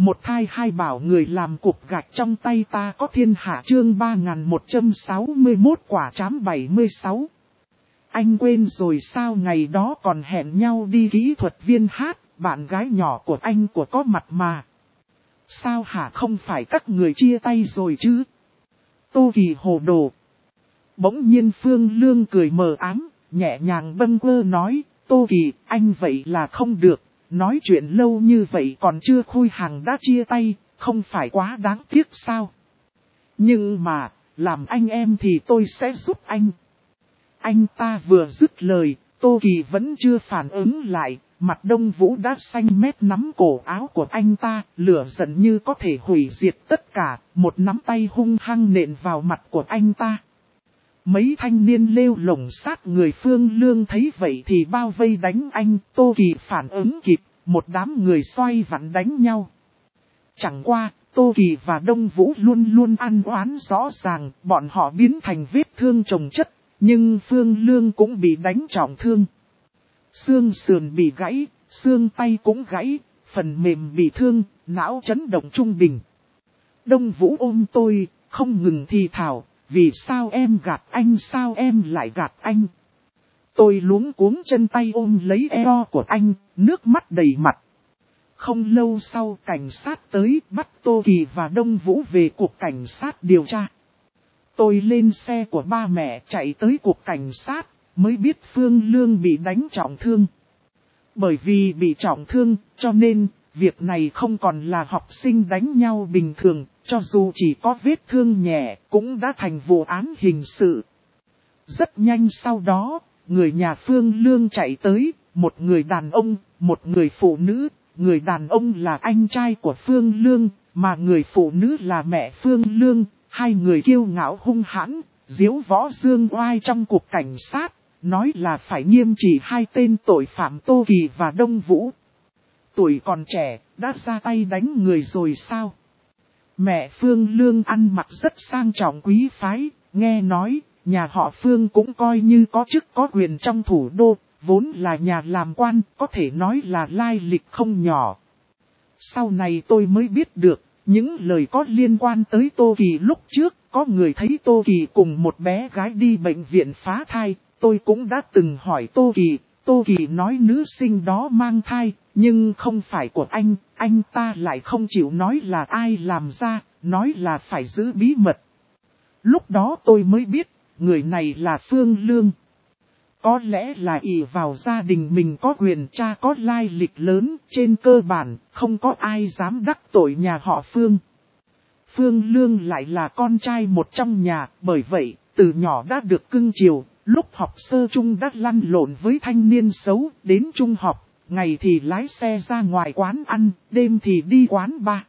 Một thai hai bảo người làm cục gạch trong tay ta có thiên hạ chương 3161 quả trám 76. Anh quên rồi sao ngày đó còn hẹn nhau đi kỹ thuật viên hát, bạn gái nhỏ của anh của có mặt mà. Sao hả không phải các người chia tay rồi chứ? Tô Kỳ hồ đồ. Bỗng nhiên Phương Lương cười mờ ám, nhẹ nhàng bâng quơ nói, Tô Kỳ, anh vậy là không được. Nói chuyện lâu như vậy còn chưa khui hàng đã chia tay, không phải quá đáng tiếc sao? Nhưng mà, làm anh em thì tôi sẽ giúp anh. Anh ta vừa dứt lời, Tô Kỳ vẫn chưa phản ứng lại, mặt Đông Vũ đã xanh mét nắm cổ áo của anh ta, lửa giận như có thể hủy diệt tất cả, một nắm tay hung hăng nện vào mặt của anh ta. Mấy thanh niên lêu lổng sát người Phương Lương thấy vậy thì bao vây đánh anh, Tô Kỳ phản ứng kịp, một đám người xoay vặn đánh nhau. Chẳng qua, Tô Kỳ và Đông Vũ luôn luôn ăn oán rõ ràng, bọn họ biến thành vết thương chồng chất, nhưng Phương Lương cũng bị đánh trọng thương. Xương sườn bị gãy, xương tay cũng gãy, phần mềm bị thương, não chấn động trung bình. Đông Vũ ôm tôi, không ngừng thì thào. Vì sao em gạt anh, sao em lại gạt anh? Tôi luống cuống chân tay ôm lấy eo của anh, nước mắt đầy mặt. Không lâu sau cảnh sát tới bắt Tô Kỳ và Đông Vũ về cục cảnh sát điều tra. Tôi lên xe của ba mẹ chạy tới cục cảnh sát, mới biết Phương Lương bị đánh trọng thương. Bởi vì bị trọng thương, cho nên, việc này không còn là học sinh đánh nhau bình thường, cho dù chỉ có vết thương nhẹ, cũng đã thành vụ án hình sự. Rất nhanh sau đó, người nhà Phương Lương chạy tới, một người đàn ông, một người phụ nữ, người đàn ông là anh trai của Phương Lương, mà người phụ nữ là mẹ Phương Lương, hai người kiêu ngạo hung hãn, diếu võ dương oai trong cục cảnh sát. Nói là phải nghiêm trị hai tên tội phạm Tô Kỳ và Đông Vũ. Tuổi còn trẻ, đã ra tay đánh người rồi sao? Mẹ Phương Lương ăn mặc rất sang trọng quý phái, nghe nói, nhà họ Phương cũng coi như có chức có quyền trong thủ đô, vốn là nhà làm quan, có thể nói là lai lịch không nhỏ. Sau này tôi mới biết được, những lời có liên quan tới Tô Kỳ lúc trước, có người thấy Tô Kỳ cùng một bé gái đi bệnh viện phá thai. Tôi cũng đã từng hỏi Tô Kỳ nói nữ sinh đó mang thai, nhưng không phải của anh ta lại không chịu nói là ai làm ra, nói là phải giữ bí mật. Lúc đó tôi mới biết, người này là Phương Lương. Có lẽ là ỷ vào gia đình mình có quyền cha có lai lịch lớn, trên cơ bản, không có ai dám đắc tội nhà họ Phương. Phương Lương lại là con trai một trong nhà, bởi vậy, từ nhỏ đã được cưng chiều. Lúc học sơ trung đã lăn lộn với thanh niên xấu, đến trung học, ngày thì lái xe ra ngoài quán ăn, đêm thì đi quán bar.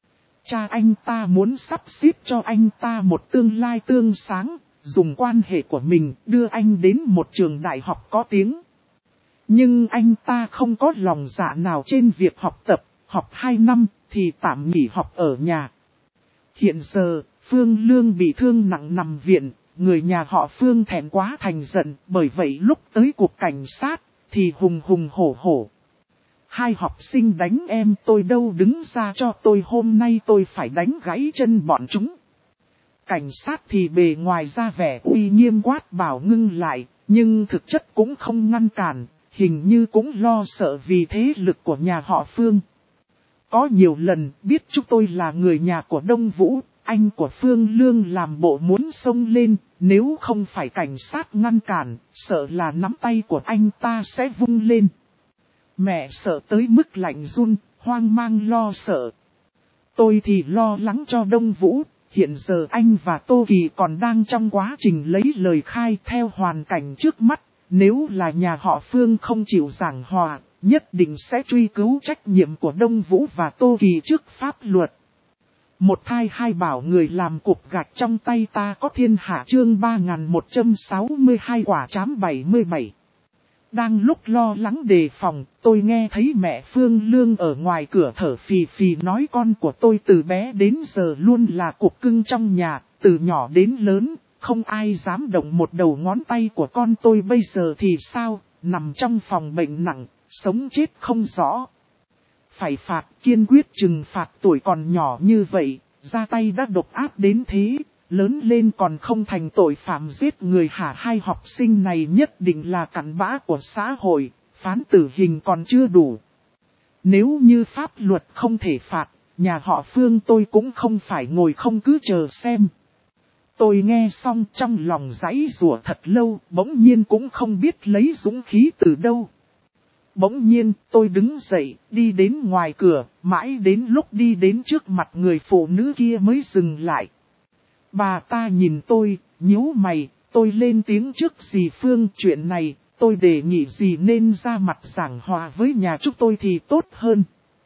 Cha anh ta muốn sắp xếp cho anh ta một tương lai tươi sáng, dùng quan hệ của mình đưa anh đến một trường đại học có tiếng. Nhưng anh ta không có lòng dạ nào trên việc học tập, học 2 năm thì tạm nghỉ học ở nhà. Hiện giờ, Phương Lương bị thương nặng nằm viện. Người nhà họ Phương thẹn quá thành giận, bởi vậy lúc tới cục cảnh sát, thì hùng hùng hổ hổ. Hai học sinh đánh em tôi đâu đứng ra cho tôi hôm nay tôi phải đánh gãy chân bọn chúng. Cảnh sát thì bề ngoài ra vẻ uy nghiêm quát bảo ngưng lại, nhưng thực chất cũng không ngăn cản, hình như cũng lo sợ vì thế lực của nhà họ Phương. Có nhiều lần biết chúng tôi là người nhà của Đông Vũ. Anh của Phương Lương làm bộ muốn xông lên, nếu không phải cảnh sát ngăn cản, sợ là nắm tay của anh ta sẽ vung lên. Mẹ sợ tới mức lạnh run, hoang mang lo sợ. Tôi thì lo lắng cho Đông Vũ, hiện giờ anh và Tô Kỳ còn đang trong quá trình lấy lời khai theo hoàn cảnh trước mắt. Nếu là nhà họ Phương không chịu giảng hòa, nhất định sẽ truy cứu trách nhiệm của Đông Vũ và Tô Kỳ trước pháp luật. Một thai hai bảo người làm cục gạch trong tay ta có thiên hạ chương 3162 quả trám 77. Đang lúc lo lắng đề phòng, tôi nghe thấy mẹ Phương Lương ở ngoài cửa thở phì phì nói con của tôi từ bé đến giờ luôn là cục cưng trong nhà, từ nhỏ đến lớn, không ai dám động một đầu ngón tay của con tôi bây giờ thì sao, nằm trong phòng bệnh nặng, sống chết không rõ. phải phạt, kiên quyết trừng phạt. Tuổi còn nhỏ như vậy, ra tay đã độc ác đến thế, lớn lên còn không thành tội phạm giết người hả? Hai học sinh này nhất định là cặn bã của xã hội, phán tử hình còn chưa đủ. Nếu như pháp luật không thể phạt, nhà họ Phương tôi cũng không phải ngồi không cứ chờ xem. Tôi nghe xong trong lòng giãy giụa thật lâu, bỗng nhiên cũng không biết lấy dũng khí từ đâu. Bỗng nhiên tôi đứng dậy, đi đến ngoài cửa, mãi đến lúc đi đến trước mặt người phụ nữ kia mới dừng lại. Bà ta nhìn tôi, nhíu mày, tôi lên tiếng trước dì Phương. Chuyện này, tôi đề nghị dì nên ra mặt giảng hòa với nhà chúng tôi thì tốt hơn.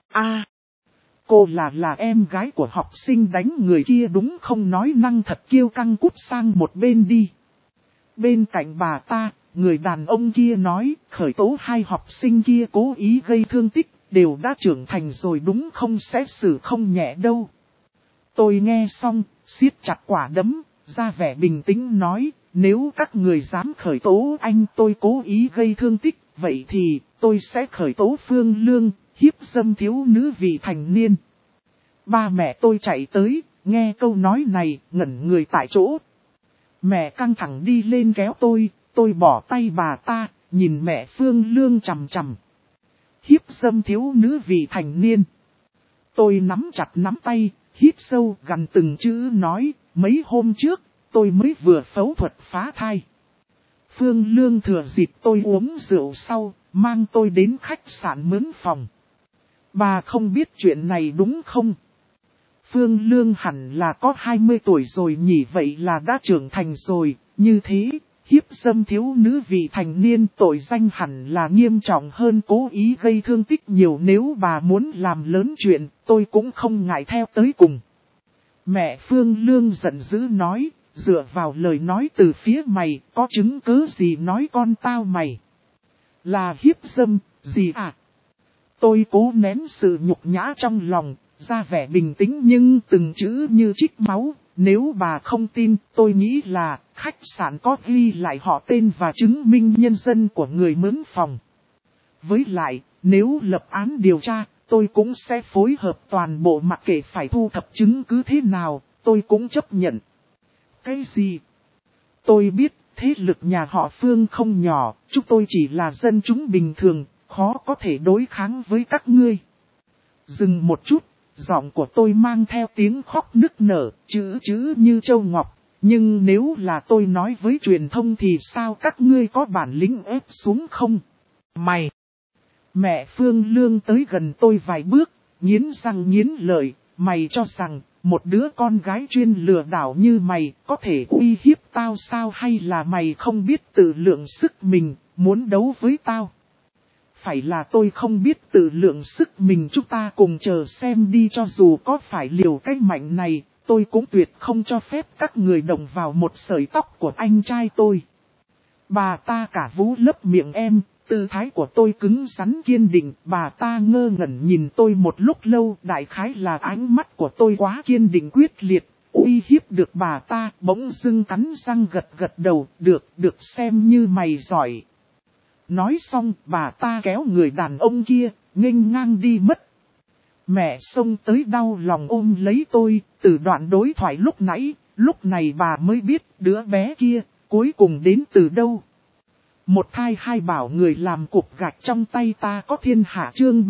Cô là em gái của học sinh đánh người kia đúng không? Nói năng thật kiêu căng, cút sang một bên đi. Bên cạnh bà ta, người đàn ông kia nói, khởi tố hai học sinh kia cố ý gây thương tích, đều đã trưởng thành rồi đúng không, xét xử không nhẹ đâu. Tôi nghe xong, siết chặt quả đấm, ra vẻ bình tĩnh nói, nếu các người dám khởi tố anh tôi cố ý gây thương tích, vậy thì tôi sẽ khởi tố Phương Lương, hiếp dâm thiếu nữ vị thành niên. Ba mẹ tôi chạy tới, nghe câu nói này, ngẩn người tại chỗ. Mẹ căng thẳng đi lên kéo tôi bỏ tay bà ta, nhìn mẹ Phương Lương chằm chằm. Hiếp dâm thiếu nữ vị thành niên. Tôi nắm chặt nắm tay, hít sâu gần từng chữ nói, mấy hôm trước, tôi mới vừa phẫu thuật phá thai. Phương Lương thừa dịp tôi uống rượu sau, mang tôi đến khách sạn mướn phòng. Bà không biết chuyện này đúng không? Phương Lương hẳn là có 20 tuổi rồi nhỉ, vậy là đã trưởng thành rồi, như thế, hiếp dâm thiếu nữ vị thành niên tội danh hẳn là nghiêm trọng hơn cố ý gây thương tích nhiều. Nếu bà muốn làm lớn chuyện, tôi cũng không ngại theo tới cùng. Mẹ Phương Lương giận dữ nói, dựa vào lời nói từ phía mày, có chứng cứ gì nói con tao mày là hiếp dâm, gì à? Tôi cố nén sự nhục nhã trong lòng, ra vẻ bình tĩnh nhưng từng chữ như trích máu. Nếu bà không tin, tôi nghĩ là khách sạn có ghi lại họ tên và chứng minh nhân dân của người mướn phòng. Với lại, nếu lập án điều tra, tôi cũng sẽ phối hợp toàn bộ, mặc kệ phải thu thập chứng cứ thế nào, tôi cũng chấp nhận. Cái gì? Tôi biết thế lực nhà họ Phương không nhỏ, chúng tôi chỉ là dân chúng bình thường, khó có thể đối kháng với các ngươi. Dừng một chút, giọng của tôi mang theo tiếng khóc nức nở, chữ như châu ngọc. Nhưng nếu là tôi nói với truyền thông thì sao, các ngươi có bản lĩnh ép xuống không? Mày! Mẹ Phương Lương tới gần tôi vài bước, nghiến răng nghiến lợi, mày cho rằng một đứa con gái chuyên lừa đảo như mày có thể uy hiếp tao sao, hay là mày không biết tự lượng sức mình, muốn đấu với tao? Phải là tôi không biết tự lượng sức mình, chúng ta cùng chờ xem đi, cho dù có phải liều cái mạnh này, tôi cũng tuyệt không cho phép các người động vào một sợi tóc của anh trai tôi. Bà ta cả vú lấp miệng em, tư thái của tôi cứng rắn kiên định, bà ta ngơ ngẩn nhìn tôi một lúc lâu, đại khái là ánh mắt của tôi quá kiên định quyết liệt, uy hiếp được bà ta, bỗng dưng cắn răng gật đầu, được xem như mày giỏi. Nói xong, bà ta kéo người đàn ông kia, nghênh ngang đi mất. Mẹ xông tới đau lòng ôm lấy tôi, từ đoạn đối thoại lúc này bà mới biết đứa bé kia, cuối cùng đến từ đâu. Một thai hai bảo người làm cục gạch trong tay ta có thiên hạ. Chương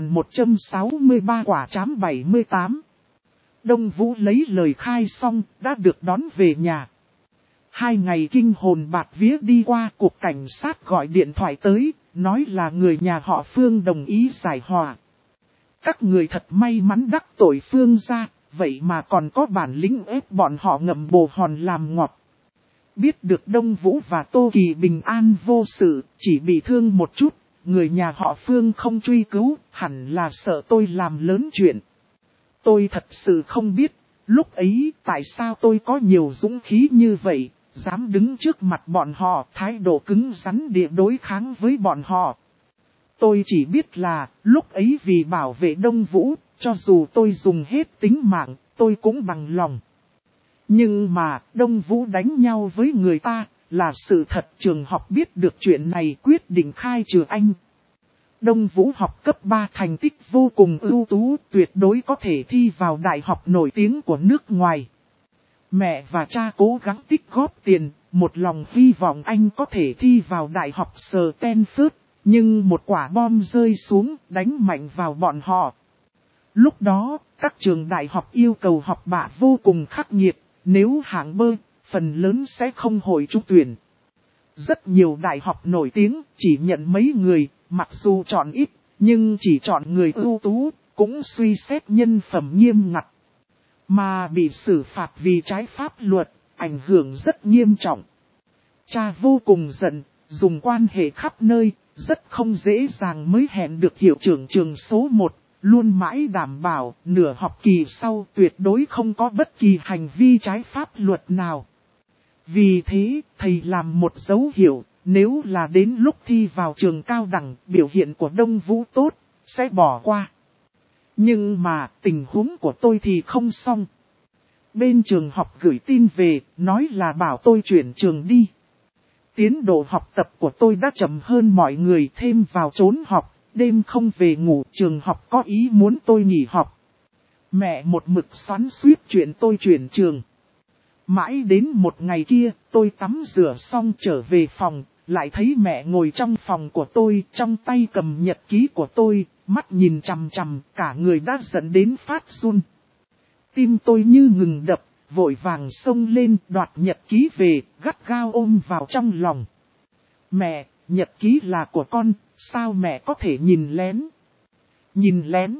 3163 quả trám 78. Đông Vũ lấy lời khai xong, đã được đón về nhà. 2 ngày kinh hồn bạt vía đi qua, cục cảnh sát gọi điện thoại tới, nói là người nhà họ Phương đồng ý giải hòa. Các người thật may mắn đắc tội Phương ra, vậy mà còn có bản lĩnh ép bọn họ ngậm bồ hòn làm ngọt. Biết được Đông Vũ và Tô Kỳ bình an vô sự, chỉ bị thương một chút, người nhà họ Phương không truy cứu, hẳn là sợ tôi làm lớn chuyện. Tôi thật sự không biết, lúc ấy tại sao tôi có nhiều dũng khí như vậy, dám đứng trước mặt bọn họ, thái độ cứng rắn địa đối kháng với bọn họ. Tôi chỉ biết là, lúc ấy vì bảo vệ Đông Vũ, cho dù tôi dùng hết tính mạng, tôi cũng bằng lòng. Nhưng mà, Đông Vũ đánh nhau với người ta, là sự thật. Trường học biết được chuyện này quyết định khai trừ anh. Đông Vũ học cấp 3 thành tích vô cùng ưu tú, tuyệt đối có thể thi vào đại học nổi tiếng của nước ngoài. Mẹ và cha cố gắng tích góp tiền, một lòng hy vọng anh có thể thi vào đại học Stanford, nhưng một quả bom rơi xuống đánh mạnh vào bọn họ. Lúc đó, các trường đại học yêu cầu học bạ vô cùng khắc nghiệt, nếu hạng bơ, phần lớn sẽ không hội trúng tuyển. Rất nhiều đại học nổi tiếng chỉ nhận mấy người, mặc dù chọn ít, nhưng chỉ chọn người ưu tú, cũng suy xét nhân phẩm nghiêm ngặt. Mà bị xử phạt vì trái pháp luật, ảnh hưởng rất nghiêm trọng. Cha vô cùng giận, dùng quan hệ khắp nơi, rất không dễ dàng mới hẹn được hiệu trưởng trường số 1, luôn mãi đảm bảo nửa học kỳ sau tuyệt đối không có bất kỳ hành vi trái pháp luật nào. Vì thế, thầy làm một dấu hiệu, nếu là đến lúc thi vào trường cao đẳng, biểu hiện của Đông Vũ tốt, sẽ bỏ qua. Nhưng mà, tình huống của tôi thì không xong. Bên trường học gửi tin về, nói là bảo tôi chuyển trường đi. Tiến độ học tập của tôi đã chậm hơn mọi người, thêm vào trốn học, đêm không về ngủ, trường học có ý muốn tôi nghỉ học. Mẹ một mực xoắn xuýt chuyện tôi chuyển trường. Mãi đến một ngày kia, tôi tắm rửa xong trở về phòng, lại thấy mẹ ngồi trong phòng của tôi, trong tay cầm nhật ký của tôi, mắt nhìn chằm chằm, cả người đã giận đến phát run. Tim tôi như ngừng đập, vội vàng xông lên đoạt nhật ký về, gắt gao ôm vào trong lòng. Mẹ, nhật ký là của con, sao mẹ có thể nhìn lén? Nhìn lén.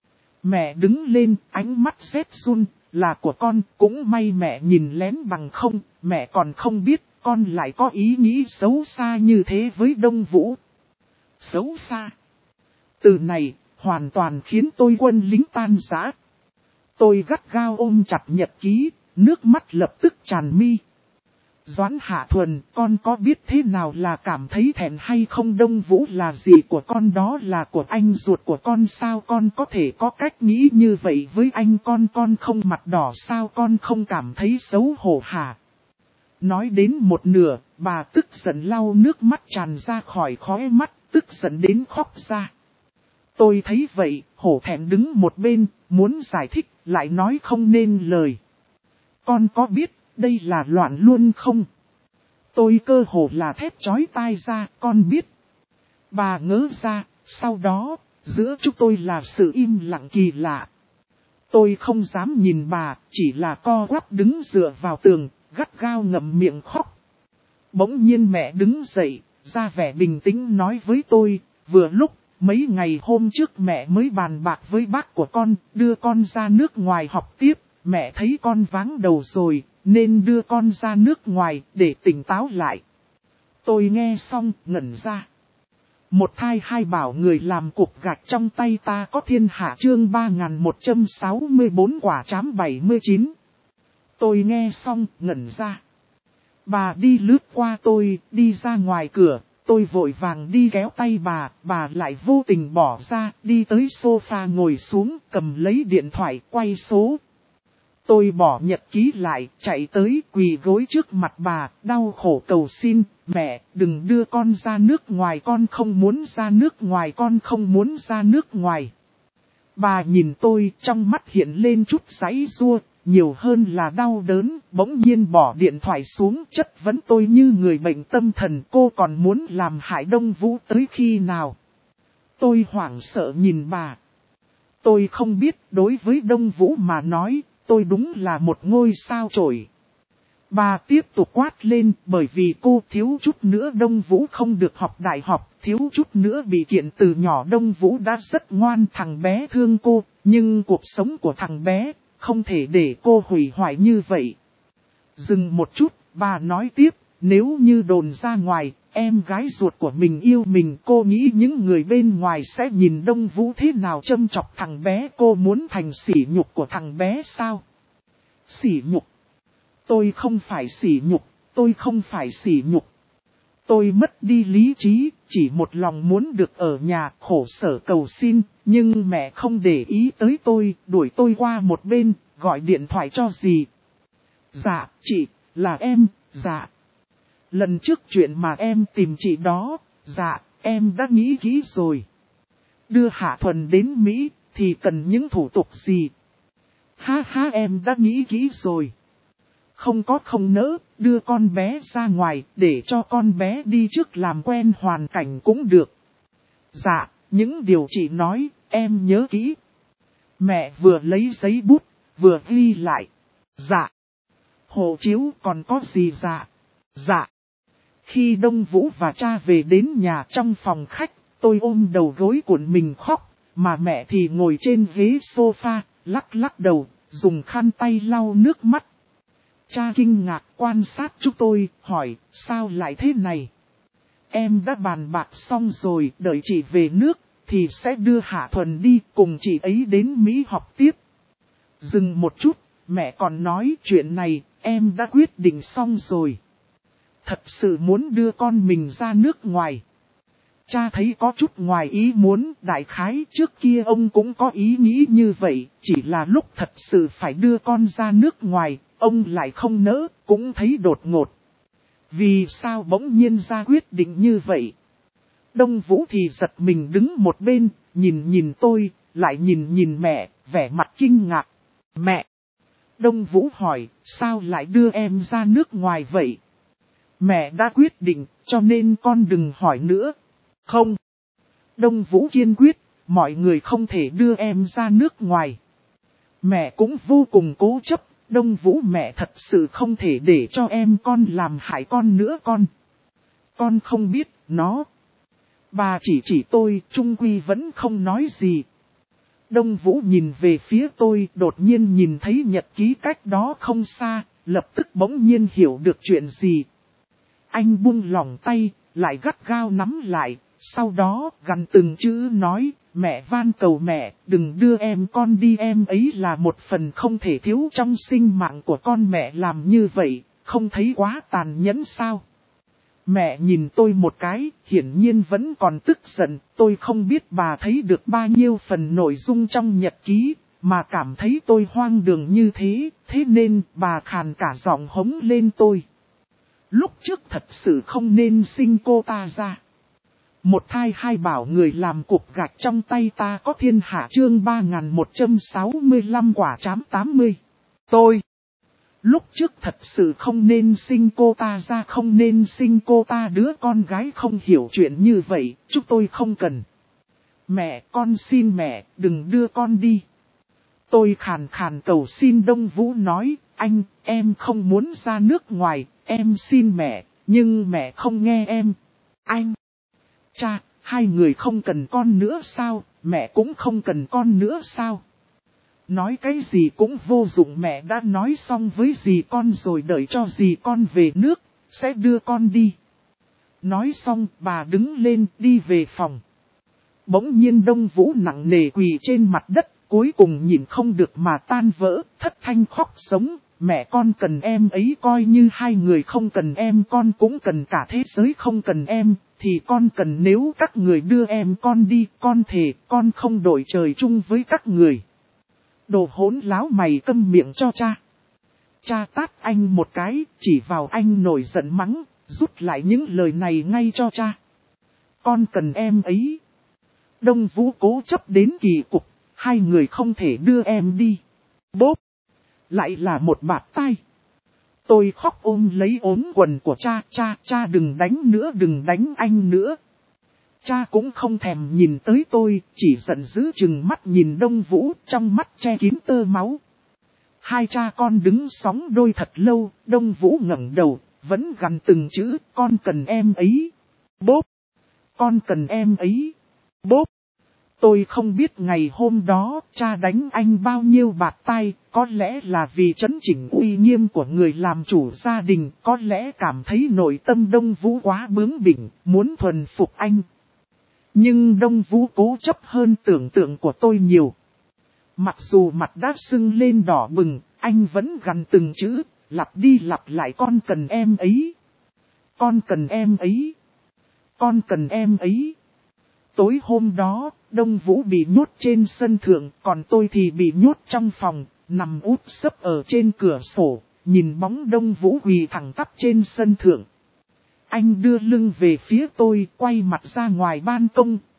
Mẹ đứng lên, ánh mắt rét run, là của con, cũng may mẹ nhìn lén bằng không, mẹ còn không biết, con lại có ý nghĩ xấu xa như thế với Đông Vũ. Xấu xa. Từ này, hoàn toàn khiến tôi quân lính tan rã. Tôi gắt gao ôm chặt nhật ký, nước mắt lập tức tràn mi. Doãn Hạ Thuần, con có biết thế nào là cảm thấy thẹn hay không? Đông Vũ là gì của con, đó là của anh ruột của con, sao con có thể có cách nghĩ như vậy với anh? Con không mặt đỏ sao, con không cảm thấy xấu hổ hả? Nói đến một nửa, bà tức giận lau nước mắt tràn ra khỏi khóe mắt, tức giận đến khóc ra. Tôi thấy vậy, hổ thẹn đứng một bên, muốn giải thích, lại nói không nên lời. Con có biết đây là loạn luôn không? Tôi cơ hồ là thét chói tai ra, con biết. Bà ngớ ra, sau đó, giữa chúng tôi là sự im lặng kỳ lạ. Tôi không dám nhìn bà, chỉ là co quắp đứng dựa vào tường, gắt gao ngậm miệng khóc. Bỗng nhiên mẹ đứng dậy, ra vẻ bình tĩnh nói với tôi, vừa lúc, mấy ngày hôm trước mẹ mới bàn bạc với bác của con, đưa con ra nước ngoài học tiếp, mẹ thấy con váng đầu rồi, nên đưa con ra nước ngoài để tỉnh táo lại. Tôi nghe xong, ngẩn ra. Một thai hai bảo người làm cục gạch trong tay ta có thiên hạ, chương 3164 quả trám 79. Tôi nghe xong, ngẩn ra. Bà đi lướt qua tôi, đi ra ngoài cửa, tôi vội vàng đi kéo tay bà lại vô tình bỏ ra, đi tới sofa ngồi xuống, cầm lấy điện thoại, quay số. Tôi bỏ nhật ký lại, chạy tới quỳ gối trước mặt bà, đau khổ cầu xin, mẹ, đừng đưa con ra nước ngoài, con không muốn ra nước ngoài, con không muốn ra nước ngoài. Bà nhìn tôi, trong mắt hiện lên chút giãy giụa, nhiều hơn là đau đớn, bỗng nhiên bỏ điện thoại xuống, chất vấn tôi như người bệnh tâm thần, cô còn muốn làm hại Đông Vũ tới khi nào? Tôi hoảng sợ nhìn bà. Tôi không biết, đối với Đông Vũ mà nói, tôi đúng là một ngôi sao chổi. Bà tiếp tục quát lên, bởi vì cô thiếu chút nữa Đông Vũ không được học đại học, thiếu chút nữa bị kiện từ nhỏ. Đông Vũ đã rất ngoan, thằng bé thương cô, nhưng cuộc sống của thằng bé, không thể để cô hủy hoại như vậy. Dừng một chút, bà nói tiếp, nếu như đồn ra ngoài, em gái ruột của mình yêu mình, cô nghĩ những người bên ngoài sẽ nhìn Đông Vũ thế nào, châm chọc thằng bé, cô muốn thành sỉ nhục của thằng bé sao? Sỉ nhục? Tôi không phải sỉ nhục, tôi không phải sỉ nhục. Tôi mất đi lý trí, chỉ một lòng muốn được ở nhà, khổ sở cầu xin, nhưng mẹ không để ý tới tôi, đuổi tôi qua một bên, gọi điện thoại cho dì. Dạ, chị, là em, dạ. Lần trước chuyện mà em tìm chị đó, dạ, em đã nghĩ kỹ rồi. Đưa Hạ Thuần đến Mỹ, thì cần những thủ tục gì? Ha ha, em đã nghĩ kỹ rồi. Không có không nỡ, đưa con bé ra ngoài, để cho con bé đi trước làm quen hoàn cảnh cũng được. Dạ, những điều chị nói, em nhớ kỹ. Mẹ vừa lấy giấy bút, vừa ghi lại. Dạ. Hộ chiếu còn có gì dạ? Dạ. Khi Đông Vũ và cha về đến nhà trong phòng khách, tôi ôm đầu gối cuộn mình khóc, mà mẹ thì ngồi trên ghế sofa, lắc lắc đầu, dùng khăn tay lau nước mắt. Cha kinh ngạc quan sát chúng tôi, hỏi, sao lại thế này? Em đã bàn bạc xong rồi, đợi chị về nước, thì sẽ đưa Hạ Thuần đi cùng chị ấy đến Mỹ học tiếp. Dừng một chút, mẹ còn nói chuyện này, em đã quyết định xong rồi. Thật sự muốn đưa con mình ra nước ngoài. Cha thấy có chút ngoài ý muốn, đại khái trước kia ông cũng có ý nghĩ như vậy, chỉ là lúc thật sự phải đưa con ra nước ngoài, ông lại không nỡ, cũng thấy đột ngột. Vì sao bỗng nhiên ra quyết định như vậy? Đông Vũ thì giật mình đứng một bên, nhìn tôi, lại nhìn mẹ, vẻ mặt kinh ngạc. Mẹ! Đông Vũ hỏi, sao lại đưa em ra nước ngoài vậy? Mẹ đã quyết định, cho nên con đừng hỏi nữa. Không. Đông Vũ kiên quyết, mọi người không thể đưa em ra nước ngoài. Mẹ cũng vô cùng cố chấp, Đông Vũ mẹ thật sự không thể để cho em con làm hại con nữa con. Con không biết, nó. Bà chỉ tôi, trung quy vẫn không nói gì. Đông Vũ nhìn về phía tôi, đột nhiên nhìn thấy nhật ký cách đó không xa, lập tức bỗng nhiên hiểu được chuyện gì. Anh buông lỏng tay, lại gắt gao nắm lại, sau đó gần từng chữ nói, mẹ van cầu mẹ, đừng đưa em con đi, em ấy là một phần không thể thiếu trong sinh mạng của con, mẹ làm như vậy, không thấy quá tàn nhẫn sao? Mẹ nhìn tôi một cái, hiển nhiên vẫn còn tức giận, tôi không biết bà thấy được bao nhiêu phần nội dung trong nhật ký, mà cảm thấy tôi hoang đường như thế, thế nên bà khàn cả giọng hống lên tôi. Lúc trước thật sự không nên sinh cô ta ra. Một thai hai bảo người làm cục gạch trong tay ta có thiên hạ, chương 3165 quả trám 80. Tôi. Lúc trước thật sự không nên sinh cô ta ra, không nên sinh cô ta, đứa con gái không hiểu chuyện như vậy, chúng tôi không cần. Mẹ, con xin mẹ, đừng đưa con đi. Tôi khàn khàn cầu xin. Đông Vũ nói, anh, em không muốn ra nước ngoài, em xin mẹ, nhưng mẹ không nghe em. Anh, cha, hai người không cần con nữa sao, mẹ cũng không cần con nữa sao? Nói cái gì cũng vô dụng, mẹ đã nói xong với dì con rồi, đợi cho dì con về nước, sẽ đưa con đi. Nói xong, bà đứng lên đi về phòng. Bỗng nhiên Đông Vũ nặng nề quỳ trên mặt đất, cuối cùng nhìn không được mà tan vỡ, thất thanh khóc sống. Mẹ con cần em ấy, coi như hai người không cần em, con cũng cần cả thế giới không cần em, thì con cần. Nếu các người đưa em con đi, con thề con không đổi trời chung với các người. Đồ hỗn láo, mày câm miệng cho cha. Cha tát anh một cái, chỉ vào anh nổi giận mắng, rút lại những lời này ngay cho cha. Con cần em ấy. Đông Vũ cố chấp đến kỳ cục, hai người không thể đưa em đi. Bốp! Lại là một bạt tai. Tôi khóc ôm lấy ốm quần của cha, cha đừng đánh nữa, đừng đánh anh nữa. Cha cũng không thèm nhìn tới tôi, chỉ giận dữ trừng mắt nhìn Đông Vũ, trong mắt che kín tơ máu. Hai cha con đứng sóng đôi thật lâu, Đông Vũ ngẩng đầu, vẫn gằn từng chữ, con cần em ấy. Bốp! Con cần em ấy. Bốp! Tôi không biết ngày hôm đó cha đánh anh bao nhiêu bạt tai, có lẽ là vì trấn chỉnh uy nghiêm của người làm chủ gia đình, có lẽ cảm thấy nội tâm Đông Vũ quá bướng bỉnh, muốn thuần phục anh. Nhưng Đông Vũ cố chấp hơn tưởng tượng của tôi nhiều. Mặc dù mặt đã sưng lên đỏ bừng, anh vẫn gằn từng chữ, lặp đi lặp lại, con cần em ấy. Con cần em ấy. Con cần em ấy. Tối hôm đó, Đông Vũ bị nhốt trên sân thượng, còn tôi thì bị nhốt trong phòng, nằm úp sấp ở trên cửa sổ, nhìn bóng Đông Vũ quỳ thẳng tắp trên sân thượng. Anh đưa lưng về phía tôi, quay mặt ra ngoài ban công,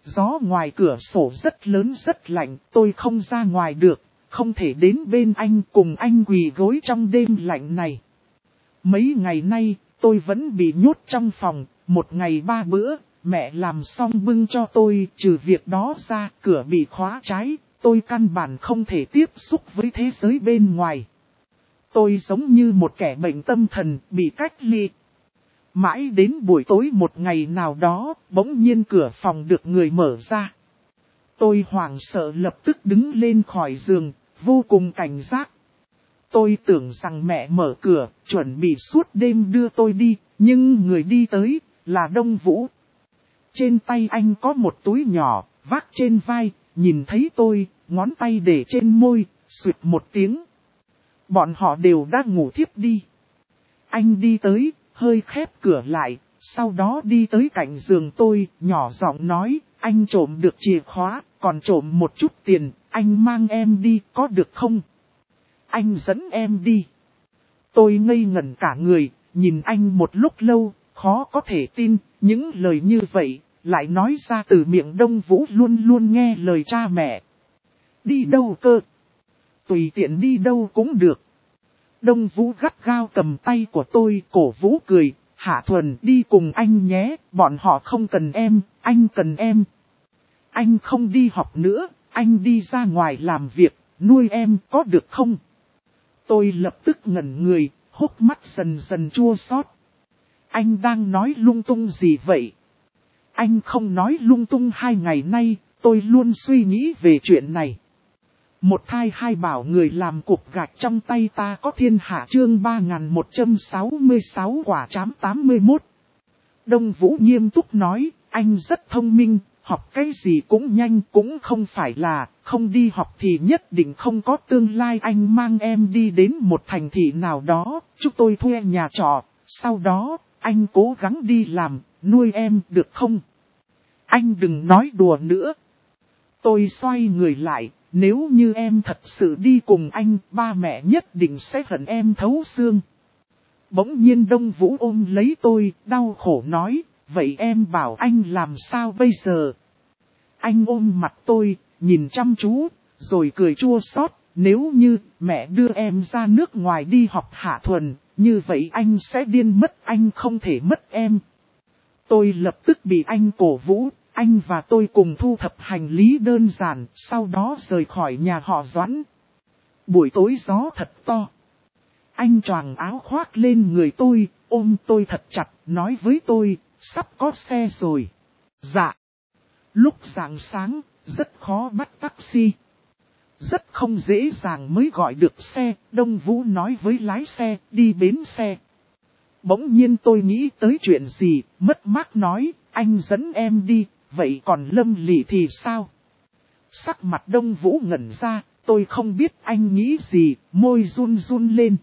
gió ngoài cửa sổ rất lớn rất lạnh, tôi không ra ngoài được, không thể đến bên anh cùng anh quỳ gối trong đêm lạnh này. Mấy ngày nay, tôi vẫn bị nhốt trong phòng, một ngày 3 bữa, mẹ làm xong bưng cho tôi, trừ việc đó ra, cửa bị khóa trái, tôi căn bản không thể tiếp xúc với thế giới bên ngoài. Tôi giống như một kẻ bệnh tâm thần, bị cách ly. Mãi đến buổi tối một ngày nào đó, bỗng nhiên cửa phòng được người mở ra. Tôi hoảng sợ lập tức đứng lên khỏi giường, vô cùng cảnh giác. Tôi tưởng rằng mẹ mở cửa, chuẩn bị suốt đêm đưa tôi đi, nhưng người đi tới, là Đông Vũ. Trên tay anh có một túi nhỏ, vác trên vai, nhìn thấy tôi, ngón tay để trên môi, xuyệt một tiếng. Bọn họ đều đã ngủ thiếp đi. Anh đi tới, hơi khép cửa lại, sau đó đi tới cạnh giường tôi, nhỏ giọng nói, anh trộm được chìa khóa, còn trộm một chút tiền, anh mang em đi, có được không? Anh dẫn em đi. Tôi ngây ngẩn cả người, nhìn anh một lúc lâu, khó có thể tin, những lời như vậy, lại nói ra từ miệng Đông Vũ luôn luôn nghe lời cha mẹ. Đi đâu cơ? Tùy tiện đi đâu cũng được. Đông Vũ gắt gao cầm tay của tôi, cổ vũ cười, Hạ Thuần đi cùng anh nhé, bọn họ không cần em, anh cần em. Anh không đi học nữa, anh đi ra ngoài làm việc, nuôi em có được không? Tôi lập tức ngẩn người, hốc mắt dần dần chua xót. Anh đang nói lung tung gì vậy? Anh không nói lung tung 2 ngày nay, tôi luôn suy nghĩ về chuyện này. Một thai hai bảo người làm cục gạch trong tay ta có thiên hạ chương 3166 quả trám 81. Đông Vũ nghiêm túc nói, anh rất thông minh, học cái gì cũng nhanh cũng không phải là, không đi học thì nhất định không có tương lai. Anh mang em đi đến một thành thị nào đó, chúng tôi thuê nhà trọ, sau đó, anh cố gắng đi làm, nuôi em được không? Anh đừng nói đùa nữa. Tôi xoay người lại. Nếu như em thật sự đi cùng anh, ba mẹ nhất định sẽ hận em thấu xương. Bỗng nhiên Đông Vũ ôm lấy tôi, đau khổ nói, vậy em bảo anh làm sao bây giờ? Anh ôm mặt tôi, nhìn chăm chú, rồi cười chua xót. Nếu như mẹ đưa em ra nước ngoài đi học Hạ Thuần, như vậy anh sẽ điên mất, anh không thể mất em. Tôi lập tức bị anh cổ vũ. Anh và tôi cùng thu thập hành lý đơn giản, sau đó rời khỏi nhà họ Doãn. Buổi tối gió thật to. Anh choàng áo khoác lên người tôi, ôm tôi thật chặt, nói với tôi, sắp có xe rồi. Dạ. Lúc rạng sáng, rất khó bắt taxi. Rất không dễ dàng mới gọi được xe, Đông Vũ nói với lái xe, đi bến xe. Bỗng nhiên tôi nghĩ tới chuyện gì, mất mát nói, anh dẫn em đi. Vậy còn Lâm Lị thì sao? Sắc mặt Đông Vũ ngẩn ra, tôi không biết anh nghĩ gì, môi run run lên.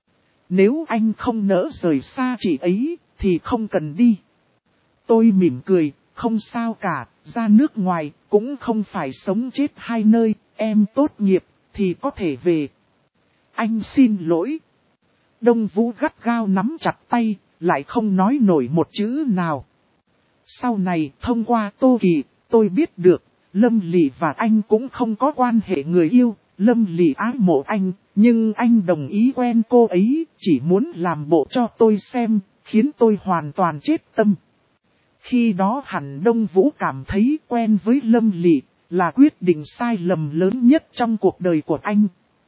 Nếu anh không nỡ rời xa chị ấy, thì không cần đi. Tôi mỉm cười, không sao cả, ra nước ngoài, cũng không phải sống chết hai nơi, em tốt nghiệp, thì có thể về. Anh xin lỗi. Đông Vũ gắt gao nắm chặt tay, lại không nói nổi một chữ nào. Sau này, thông qua Tô Kỳ, tôi biết được, Lâm Lị và anh cũng không có quan hệ người yêu. Lâm Lị ái mộ anh, nhưng anh đồng ý quen cô ấy, chỉ muốn làm bộ cho tôi xem, khiến tôi hoàn toàn chết tâm. Khi đó hẳn Đông Vũ cảm thấy quen với Lâm Lị, là quyết định sai lầm lớn nhất trong cuộc đời của anh.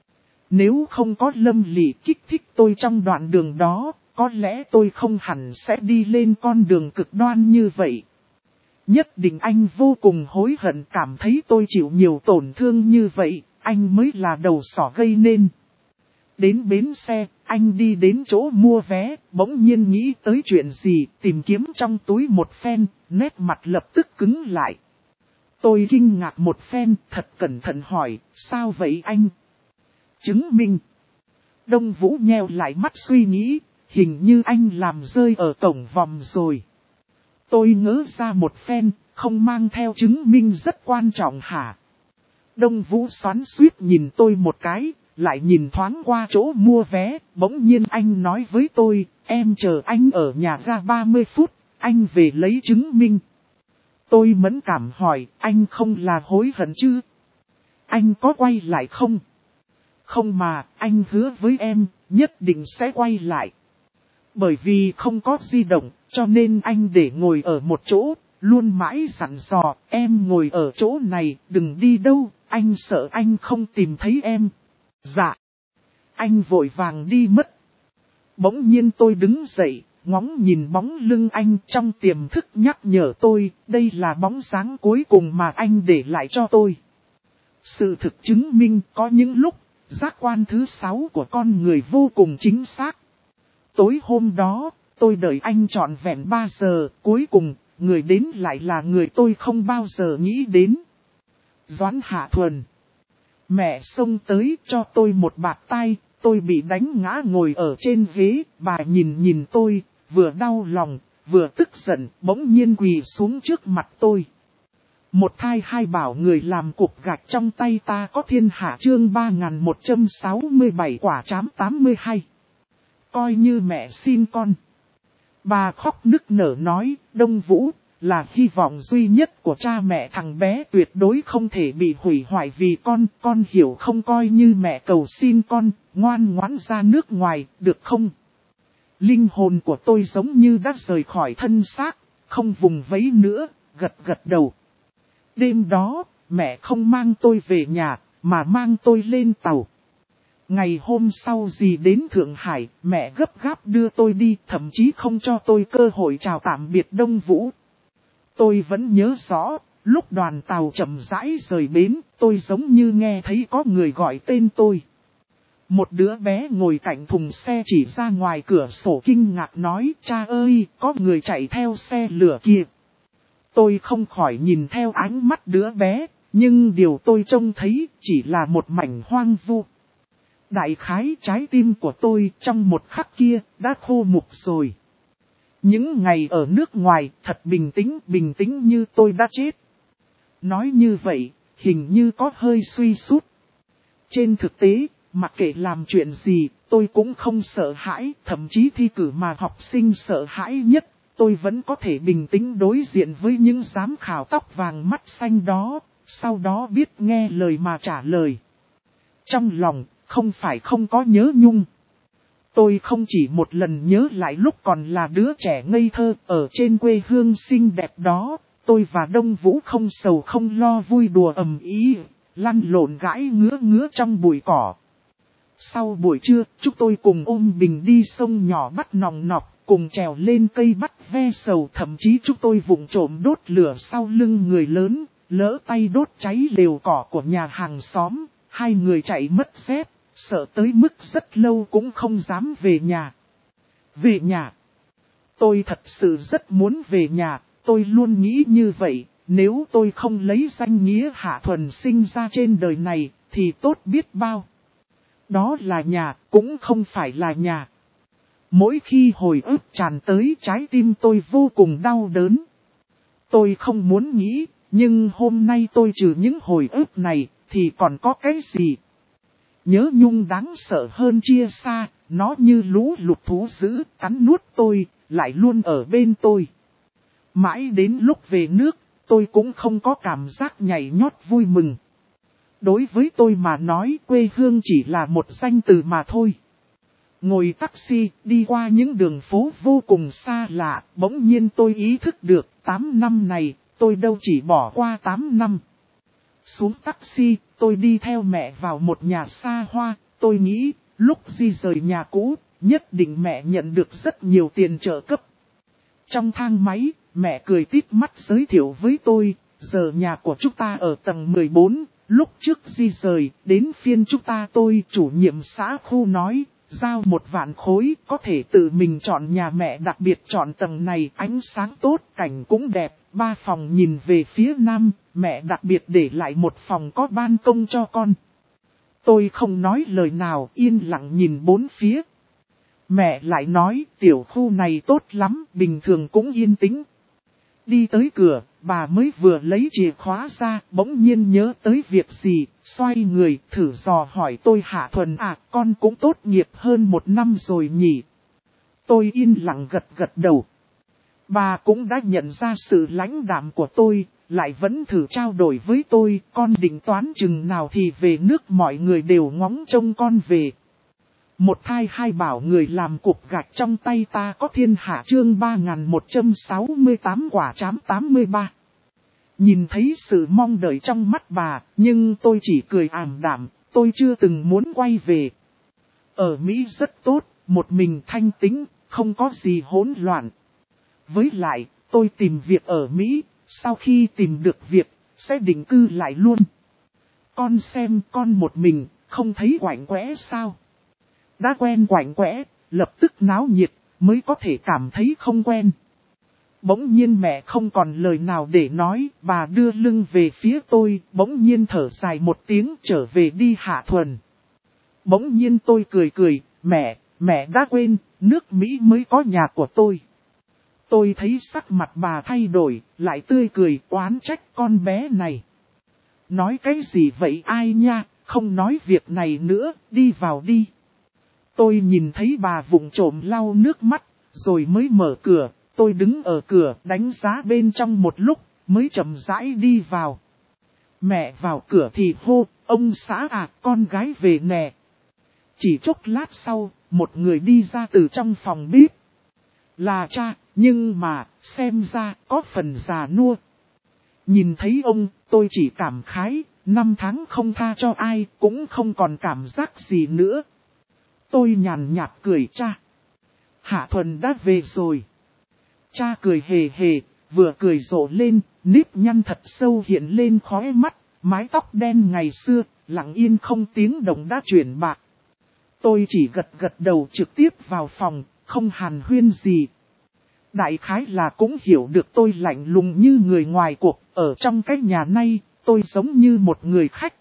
Nếu không có Lâm Lị kích thích tôi trong đoạn đường đó, có lẽ tôi không hẳn sẽ đi lên con đường cực đoan như vậy. Nhất định anh vô cùng hối hận, cảm thấy tôi chịu nhiều tổn thương như vậy, anh mới là đầu sỏ gây nên. Đến bến xe, anh đi đến chỗ mua vé, bỗng nhiên nghĩ tới chuyện gì, tìm kiếm trong túi một phen, nét mặt lập tức cứng lại. Tôi kinh ngạc một phen, thật cẩn thận hỏi, sao vậy anh? Chứng minh. Đông Vũ nheo lại mắt suy nghĩ. Hình như anh làm rơi ở cổng vòng rồi. Tôi ngỡ ra một phen, không mang theo chứng minh rất quan trọng hả? Đông Vũ xoắn xuýt nhìn tôi một cái, lại nhìn thoáng qua chỗ mua vé, bỗng nhiên anh nói với tôi, em chờ anh ở nhà ga 30 phút, anh về lấy chứng minh. Tôi mẫn cảm hỏi, anh không là hối hận chứ? Anh có quay lại không? Không mà, anh hứa với em, nhất định sẽ quay lại. Bởi vì không có di động, cho nên anh để ngồi ở một chỗ, luôn mãi dặn dò, em ngồi ở chỗ này, đừng đi đâu, anh sợ anh không tìm thấy em. Dạ. Anh vội vàng đi mất. Bỗng nhiên tôi đứng dậy, ngóng nhìn bóng lưng anh trong tiềm thức nhắc nhở tôi, đây là bóng dáng cuối cùng mà anh để lại cho tôi. Sự thực chứng minh có những lúc, giác quan thứ 6 của con người vô cùng chính xác. Tối hôm đó, tôi đợi anh trọn vẹn 3 giờ, cuối cùng, người đến lại là người tôi không bao giờ nghĩ đến. Doãn Hạ Thuần. Mẹ xông tới cho tôi một bạt tay, tôi bị đánh ngã ngồi ở trên ghế, bà nhìn tôi, vừa đau lòng, vừa tức giận, bỗng nhiên quỳ xuống trước mặt tôi. Một thai hai bảo người làm cục gạch trong tay ta có thiên hạ chương 3167 quả trám 82. Coi như mẹ xin con. Bà khóc nức nở nói, Đông Vũ, là hy vọng duy nhất của cha mẹ thằng bé tuyệt đối không thể bị hủy hoại vì con hiểu không, coi như mẹ cầu xin con, ngoan ngoãn ra nước ngoài, được không? Linh hồn của tôi giống như đã rời khỏi thân xác, không vùng vẫy nữa, gật đầu. Đêm đó, mẹ không mang tôi về nhà, mà mang tôi lên tàu. Ngày hôm sau dì đến Thượng Hải, mẹ gấp gáp đưa tôi đi, thậm chí không cho tôi cơ hội chào tạm biệt Đông Vũ. Tôi vẫn nhớ rõ, lúc đoàn tàu chậm rãi rời bến, tôi giống như nghe thấy có người gọi tên tôi. Một đứa bé ngồi cạnh thùng xe chỉ ra ngoài cửa sổ kinh ngạc nói, cha ơi, có người chạy theo xe lửa kia. Tôi không khỏi nhìn theo ánh mắt đứa bé, nhưng điều tôi trông thấy chỉ là một mảnh hoang vu. Đại khái trái tim của tôi trong một khắc kia đã khô mục rồi. Những ngày ở nước ngoài thật bình tĩnh như tôi đã chết. Nói như vậy, hình như có hơi suy sút. Trên thực tế, mặc kệ làm chuyện gì, tôi cũng không sợ hãi, thậm chí thi cử mà học sinh sợ hãi nhất, tôi vẫn có thể bình tĩnh đối diện với những giám khảo tóc vàng mắt xanh đó, sau đó biết nghe lời mà trả lời. Trong lòng, không phải không có nhớ nhung. Tôi không chỉ một lần nhớ lại lúc còn là đứa trẻ ngây thơ ở trên quê hương xinh đẹp đó, tôi và Đông Vũ không sầu không lo vui đùa ầm ĩ, lăn lộn gãi ngứa trong bụi cỏ. Sau buổi trưa, chúng tôi cùng ôm bình đi sông nhỏ bắt nòng nọc, cùng trèo lên cây bắt ve sầu, thậm chí chúng tôi vụng trộm đốt lửa sau lưng người lớn, lỡ tay đốt cháy lều cỏ của nhà hàng xóm, hai người chạy mất dép. Sợ tới mức rất lâu cũng không dám về nhà. Về nhà. Tôi thật sự rất muốn về nhà, tôi luôn nghĩ như vậy, nếu tôi không lấy danh nghĩa Hạ Thuần sinh ra trên đời này, thì tốt biết bao. Đó là nhà, cũng không phải là nhà. Mỗi khi hồi ức tràn tới trái tim tôi vô cùng đau đớn. Tôi không muốn nghĩ, nhưng hôm nay tôi trừ những hồi ức này, thì còn có cái gì? Nhớ nhung đáng sợ hơn chia xa, nó như lũ lụt thú dữ, cắn nuốt tôi, lại luôn ở bên tôi. Mãi đến lúc về nước, tôi cũng không có cảm giác nhảy nhót vui mừng. Đối với tôi mà nói quê hương chỉ là một danh từ mà thôi. Ngồi taxi, đi qua những đường phố vô cùng xa lạ, bỗng nhiên tôi ý thức được, 8 năm này, tôi đâu chỉ bỏ qua 8 năm. Xuống taxi, tôi đi theo mẹ vào một nhà xa hoa, tôi nghĩ, lúc di rời nhà cũ, nhất định mẹ nhận được rất nhiều tiền trợ cấp. Trong thang máy, mẹ cười tít mắt giới thiệu với tôi, giờ nhà của chúng ta ở tầng 14, lúc trước di rời, đến phiên chúng ta tôi, chủ nhiệm xã khu nói, giao 1 vạn khối, có thể tự mình chọn nhà mẹ, đặc biệt chọn tầng này, ánh sáng tốt, cảnh cũng đẹp, 3 phòng nhìn về phía nam, mẹ đặc biệt để lại 1 phòng có ban công cho con. Tôi không nói lời nào, yên lặng nhìn bốn phía. Mẹ lại nói, tiểu khu này tốt lắm, bình thường cũng yên tĩnh. Đi tới cửa, bà mới vừa lấy chìa khóa ra, bỗng nhiên nhớ tới việc gì, xoay người, thử dò hỏi tôi, Hạ Thuần à, con cũng tốt nghiệp hơn 1 năm rồi nhỉ. Tôi yên lặng gật đầu. Bà cũng đã nhận ra sự lãnh đạm của tôi, lại vẫn thử trao đổi với tôi, con định toán chừng nào thì về nước, mọi người đều ngóng trông con về. Một thai hai bảo người làm cục gạch trong tay ta có thiên hạ, chương 3168 quả trám 83. Nhìn thấy sự mong đợi trong mắt bà, nhưng tôi chỉ cười ảm đạm, tôi chưa từng muốn quay về. Ở Mỹ rất tốt, một mình thanh tĩnh, không có gì hỗn loạn. Với lại, tôi tìm việc ở Mỹ, sau khi tìm được việc, sẽ định cư lại luôn. Con xem con một mình, không thấy quạnh quẽ sao? Đã quen quạnh quẽ, lập tức náo nhiệt, mới có thể cảm thấy không quen. Bỗng nhiên mẹ không còn lời nào để nói, bà đưa lưng về phía tôi, bỗng nhiên thở dài một tiếng, trở về đi Hạ Thuần. Bỗng nhiên tôi cười, mẹ đã quên, nước Mỹ mới có nhà của tôi. Tôi thấy sắc mặt bà thay đổi, lại tươi cười, oán trách con bé này. Nói cái gì vậy ai nha, không nói việc này nữa, đi vào đi. Tôi nhìn thấy bà vụng trộm lau nước mắt, rồi mới mở cửa, tôi đứng ở cửa đánh giá bên trong một lúc, mới chậm rãi đi vào. Mẹ vào cửa thì hô, ông xã à, con gái về nè. Chỉ chốc lát sau, một người đi ra từ trong phòng bếp. Là cha, nhưng mà, xem ra, có phần già nua. Nhìn thấy ông, tôi chỉ cảm khái, 5 tháng không tha cho ai, cũng không còn cảm giác gì nữa. Tôi nhàn nhạt cười cha. Hạ Thuần đã về rồi. Cha cười hề hề, vừa cười rộ lên, nếp nhăn thật sâu hiện lên khóe mắt, mái tóc đen ngày xưa, lặng yên không tiếng động đã chuyển bạc. Tôi chỉ gật đầu trực tiếp vào phòng, không hàn huyên gì. Đại khái là cũng hiểu được tôi lạnh lùng như người ngoài cuộc, ở trong cái nhà này, tôi giống như một người khách.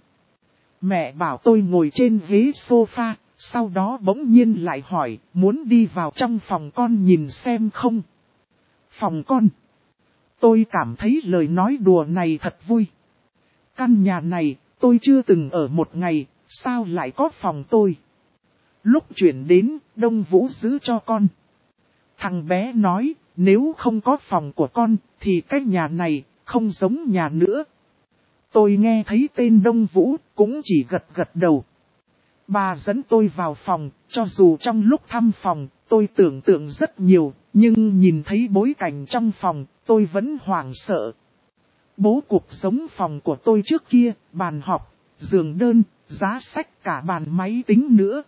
Mẹ bảo tôi ngồi trên ghế sofa, sau đó bỗng nhiên lại hỏi, muốn đi vào trong phòng con nhìn xem không? Phòng con. Tôi cảm thấy lời nói đùa này thật vui. Căn nhà này, tôi chưa từng ở một ngày, sao lại có phòng tôi? Lúc chuyển đến, Đông Vũ giữ cho con. Thằng bé nói, nếu không có phòng của con, thì cái nhà này, không giống nhà nữa. Tôi nghe thấy tên Đông Vũ, cũng chỉ gật đầu. Bà dẫn tôi vào phòng, cho dù trong lúc thăm phòng, tôi tưởng tượng rất nhiều, nhưng nhìn thấy bối cảnh trong phòng, tôi vẫn hoảng sợ. Bố cục giống phòng của tôi trước kia, bàn học, giường đơn, giá sách cả bàn máy tính nữa.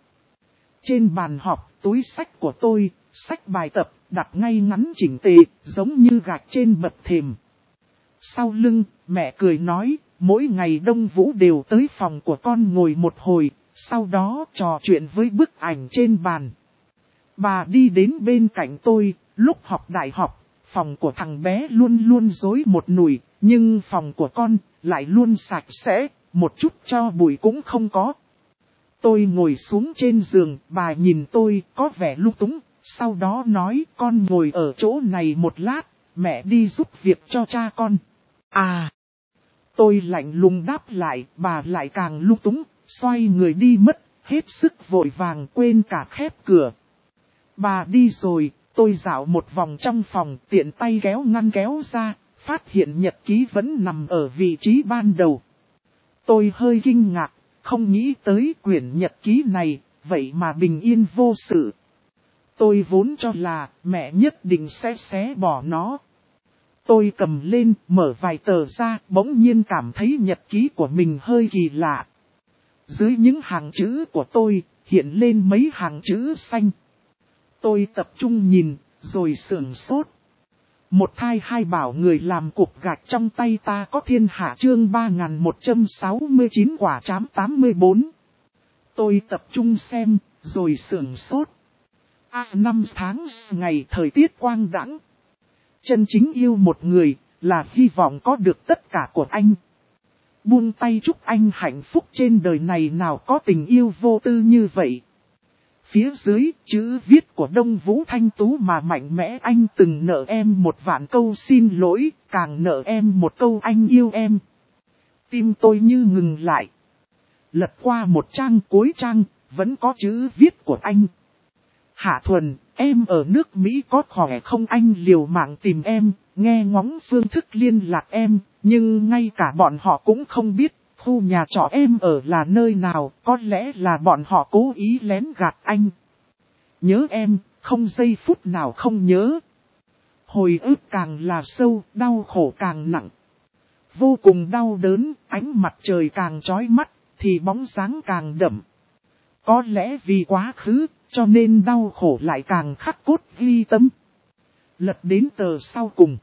Trên bàn học, túi sách của tôi, sách bài tập, đặt ngay ngắn chỉnh tề, giống như gạch trên bậc thềm. Sau lưng, mẹ cười nói, mỗi ngày Đông Vũ đều tới phòng của con ngồi một hồi, sau đó trò chuyện với bức ảnh trên bàn. Bà đi đến bên cạnh tôi, lúc học đại học, phòng của thằng bé luôn luôn rối một nùi, nhưng phòng của con lại luôn sạch sẽ, một chút tro bụi cũng không có. Tôi ngồi xuống trên giường, bà nhìn tôi có vẻ lung túng, sau đó nói con ngồi ở chỗ này một lát, mẹ đi giúp việc cho cha con. À! Tôi lạnh lùng đáp lại, bà lại càng lung túng, xoay người đi mất, hết sức vội vàng quên cả khép cửa. Bà đi rồi, tôi dạo một vòng trong phòng, tiện tay kéo ngăn kéo ra, phát hiện nhật ký vẫn nằm ở vị trí ban đầu. Tôi hơi kinh ngạc, không nghĩ tới quyển nhật ký này, vậy mà bình yên vô sự. Tôi vốn cho là mẹ nhất định sẽ xé bỏ nó. Tôi cầm lên, mở vài tờ ra, bỗng nhiên cảm thấy nhật ký của mình hơi kỳ lạ. Dưới những hàng chữ của tôi, hiện lên mấy hàng chữ xanh. Tôi tập trung nhìn, rồi sửng sốt. Một thai hai bảo người làm cục gạch trong tay ta có thiên hạ, chương 3169 quả trám 84. Tôi tập trung xem, rồi sửng sốt. 5 tháng, ngày thời tiết quang đãng. Chân chính yêu một người, là hy vọng có được tất cả của anh. Buông tay chúc anh hạnh phúc trên đời này, nào có tình yêu vô tư như vậy. Phía dưới, chữ viết của Đông Vũ Thanh Tú mà mạnh mẽ, anh từng nợ em 1.000.000 câu xin lỗi, càng nợ em 1 câu anh yêu em. Tim tôi như ngừng lại. Lật qua một trang, cuối trang, vẫn có chữ viết của anh. Hạ Thuần, em ở nước Mỹ có khỏe không? Anh liều mạng tìm em, nghe ngóng phương thức liên lạc em, nhưng ngay cả bọn họ cũng không biết khu nhà trọ em ở là nơi nào, có lẽ là bọn họ cố ý lén gạt anh. Nhớ em, không giây phút nào không nhớ. Hồi ức càng là sâu, đau khổ càng nặng. Vô cùng đau đớn, ánh mặt trời càng chói mắt, thì bóng dáng càng đậm. Có lẽ vì quá khứ, cho nên đau khổ lại càng khắc cốt ghi tâm. Lật đến tờ sau cùng.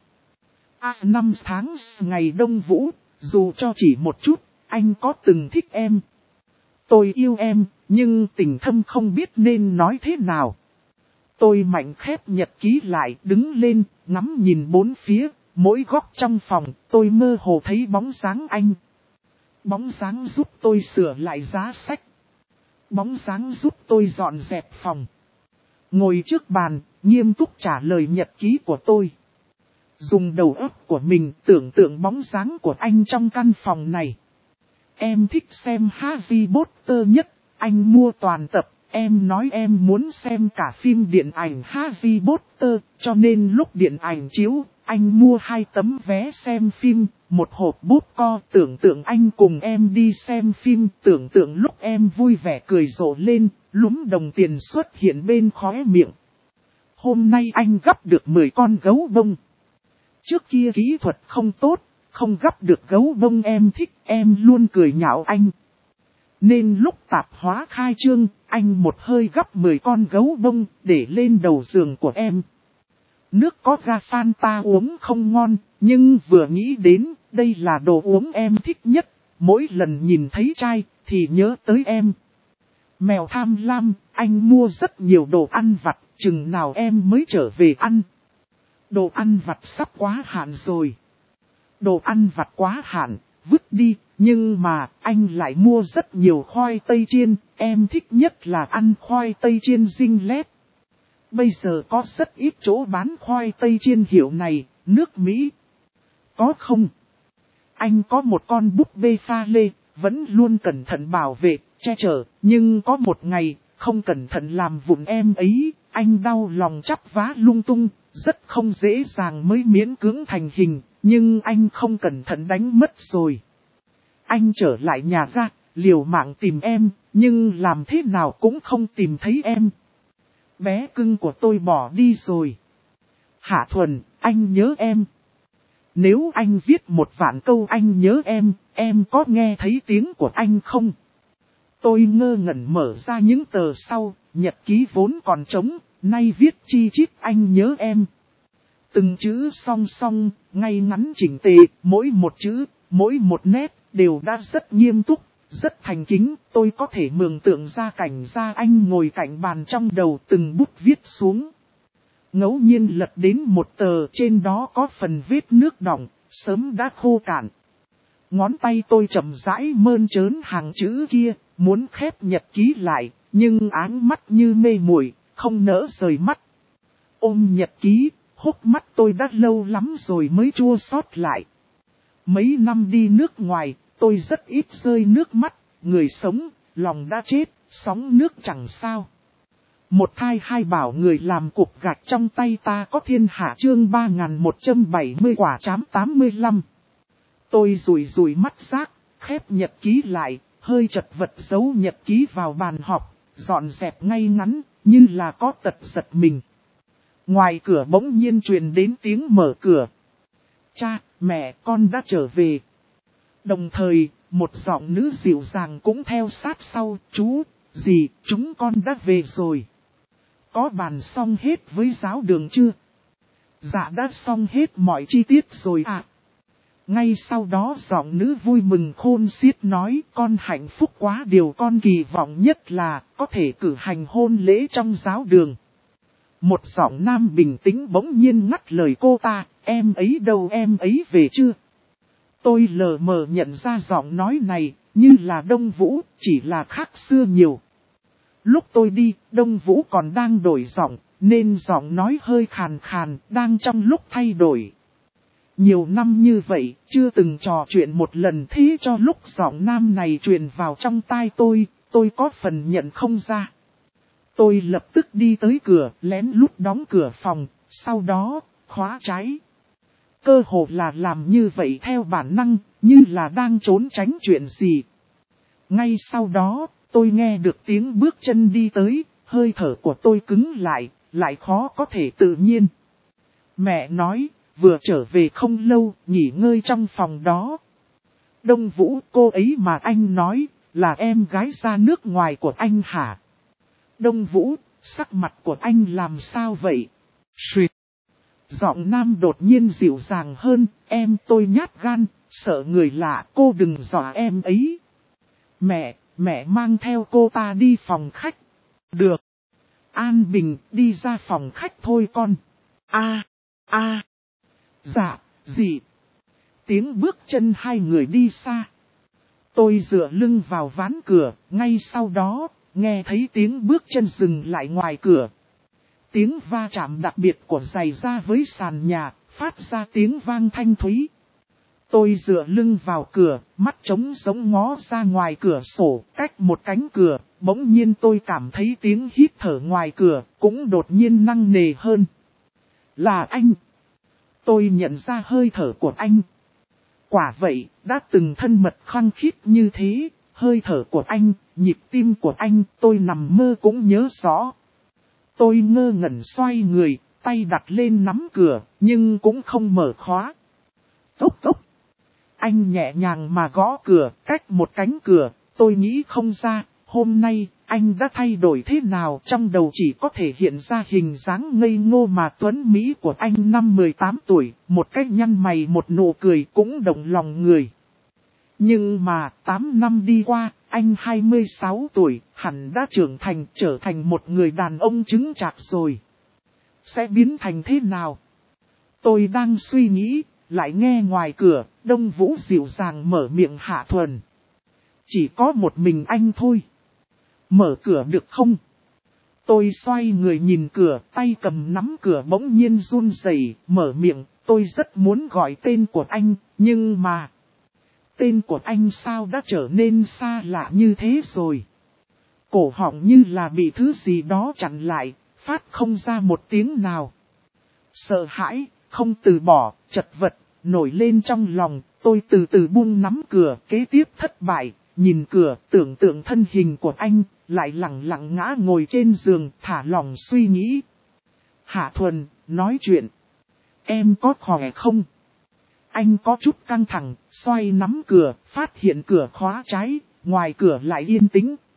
5 tháng ngày Đông Vũ, dù cho chỉ một chút, anh có từng thích em. Tôi yêu em, nhưng tình thâm không biết nên nói thế nào. Tôi mạnh khép nhật ký lại, đứng lên, ngắm nhìn bốn phía, mỗi góc trong phòng, tôi mơ hồ thấy bóng dáng anh. Bóng dáng giúp tôi sửa lại giá sách. Bóng dáng giúp tôi dọn dẹp phòng. Ngồi trước bàn, nghiêm túc trả lời nhật ký của tôi. Dùng đầu óc của mình tưởng tượng bóng dáng của anh trong căn phòng này. Em thích xem Harry Potter nhất, anh mua toàn tập. Em nói em muốn xem cả phim điện ảnh Harry Potter, cho nên lúc điện ảnh chiếu, anh mua 2 tấm vé xem phim, một hộp popcorn. Tưởng tượng anh cùng em đi xem phim, tưởng tượng lúc em vui vẻ cười rộ lên, lúm đồng tiền xuất hiện bên khóe miệng. Hôm nay anh gắp được 10 con gấu bông. Trước kia kỹ thuật không tốt, không gắp được gấu bông em thích, em luôn cười nhạo anh. Nên lúc tạp hóa khai trương, anh một hơi gắp 10 con gấu bông để lên đầu giường của em. Nước có ga Fanta uống không ngon, nhưng vừa nghĩ đến đây là đồ uống em thích nhất, mỗi lần nhìn thấy chai thì nhớ tới em. Mèo tham lam, anh mua rất nhiều đồ ăn vặt, chừng nào em mới trở về ăn. Đồ ăn vặt sắp quá hạn rồi. Đồ ăn vặt quá hạn, vứt đi, nhưng mà anh lại mua rất nhiều khoai tây chiên, em thích nhất là ăn khoai tây chiên Dinh Lép. Bây giờ có rất ít chỗ bán khoai tây chiên hiệu này, nước Mỹ. Có không? Anh có một con búp bê pha lê, vẫn luôn cẩn thận bảo vệ, che chở, nhưng có một ngày, không cẩn thận làm vụn em ấy, anh đau lòng chắp vá lung tung, rất không dễ dàng mới miễn cưỡng thành hình, nhưng anh không cẩn thận đánh mất rồi. Anh trở lại nhà ra, liều mạng tìm em, nhưng làm thế nào cũng không tìm thấy em. Bé cưng của tôi bỏ đi rồi. Hạ Thuần, anh nhớ em. Nếu anh viết 1.000.000 câu anh nhớ em có nghe thấy tiếng của anh không? Tôi ngơ ngẩn mở ra những tờ sau, nhật ký vốn còn trống, nay viết chi chít anh nhớ em. Từng chữ song song, ngay ngắn chỉnh tề, mỗi một chữ, mỗi một nét, đều đã rất nghiêm túc, rất thành kính. Tôi có thể mường tượng ra cảnh ra anh ngồi cạnh bàn trong đầu từng bút viết xuống. Ngẫu nhiên lật đến một tờ, trên đó có phần vết nước đọng, sớm đã khô cạn. Ngón tay tôi chậm rãi mơn trớn hàng chữ kia, muốn khép nhật ký lại, nhưng áng mắt như mê muội, không nỡ rời mắt. Ôm nhật ký, hốc mắt tôi đã lâu lắm rồi mới chua xót lại. Mấy năm đi nước ngoài, tôi rất ít rơi nước mắt, người sống, lòng đã chết, sóng nước chẳng sao. Một thai hai bảo người làm cục gạch trong tay ta có thiên hạ chương 3170 quả trám 85. Tôi rủi mắt rác, khép nhật ký lại, hơi chật vật giấu nhật ký vào bàn họp, dọn dẹp ngay ngắn, như là có tật giật mình. Ngoài cửa bỗng nhiên truyền đến tiếng mở cửa. Cha, mẹ, con đã trở về. Đồng thời, một giọng nữ dịu dàng cũng theo sát sau, chú, dì, chúng con đã về rồi. Có bàn xong hết với giáo đường chưa? Dạ đã xong hết mọi chi tiết rồi ạ. Ngay sau đó giọng nữ vui mừng khôn xiết nói con hạnh phúc quá, điều con kỳ vọng nhất là có thể cử hành hôn lễ trong giáo đường. Một giọng nam bình tĩnh bỗng nhiên ngắt lời cô ta, em ấy đâu, em ấy về chưa? Tôi lờ mờ nhận ra giọng nói này, như là Đông Vũ, chỉ là khác xưa nhiều. Lúc tôi đi, Đông Vũ còn đang đổi giọng, nên giọng nói hơi khàn khàn, đang trong lúc thay đổi. Nhiều năm như vậy, chưa từng trò chuyện một lần, thế cho lúc giọng nam này truyền vào trong tai tôi có phần nhận không ra. Tôi lập tức đi tới cửa, lén lút đóng cửa phòng, sau đó, khóa trái. Cơ hồ là làm như vậy theo bản năng, như là đang trốn tránh chuyện gì. Ngay sau đó, tôi nghe được tiếng bước chân đi tới, hơi thở của tôi cứng lại khó có thể tự nhiên. Mẹ nói, vừa trở về không lâu, nghỉ ngơi trong phòng đó. Đông Vũ, cô ấy mà anh nói, là em gái ra nước ngoài của anh hả? Đông Vũ, sắc mặt của anh làm sao vậy? Xuyệt. Giọng nam đột nhiên dịu dàng hơn, em tôi nhát gan, sợ người lạ, cô đừng dọa em ấy. Mẹ mang theo cô ta đi phòng khách. Được. An Bình, đi ra phòng khách thôi con. Dạ, gì? Tiếng bước chân hai người đi xa. Tôi dựa lưng vào ván cửa, ngay sau đó, nghe thấy tiếng bước chân dừng lại ngoài cửa. Tiếng va chạm đặc biệt của giày da với sàn nhà, phát ra tiếng vang thanh thúy. Tôi dựa lưng vào cửa, mắt trống giống ngó ra ngoài cửa sổ, cách một cánh cửa, bỗng nhiên tôi cảm thấy tiếng hít thở ngoài cửa, cũng đột nhiên nặng nề hơn. Là anh. Tôi nhận ra hơi thở của anh. Quả vậy, đã từng thân mật khăng khít như thế, hơi thở của anh, nhịp tim của anh, tôi nằm mơ cũng nhớ rõ. Tôi ngơ ngẩn xoay người, tay đặt lên nắm cửa, nhưng cũng không mở khóa. Cốc cốc. Anh nhẹ nhàng mà gõ cửa, cách một cánh cửa, tôi nghĩ không ra, hôm nay, anh đã thay đổi thế nào, trong đầu chỉ có thể hiện ra hình dáng ngây ngô mà tuấn mỹ của anh năm 18 tuổi, một cách nhăn mày một nụ cười cũng động lòng người. Nhưng mà, 8 năm đi qua, anh 26 tuổi, hẳn đã trưởng thành, trở thành một người đàn ông chứng chạc rồi. Sẽ biến thành thế nào? Tôi đang suy nghĩ, lại nghe ngoài cửa, Đông Vũ dịu dàng mở miệng Hạ Thuần. Chỉ có một mình anh thôi. Mở cửa được không? Tôi xoay người nhìn cửa, tay cầm nắm cửa bỗng nhiên run rẩy, mở miệng, tôi rất muốn gọi tên của anh, nhưng mà... Tên của anh sao đã trở nên xa lạ như thế rồi? Cổ họng như là bị thứ gì đó chặn lại, phát không ra một tiếng nào. Sợ hãi, không từ bỏ, chật vật, nổi lên trong lòng, tôi từ từ buông nắm cửa, kế tiếp thất bại, nhìn cửa, tưởng tượng thân hình của anh, lại lặng lặng ngã ngồi trên giường, thả lòng suy nghĩ. Hạ Thuần, nói chuyện. Em có khỏe không? Anh có chút căng thẳng, xoay nắm cửa, phát hiện cửa khóa trái, ngoài cửa lại yên tĩnh,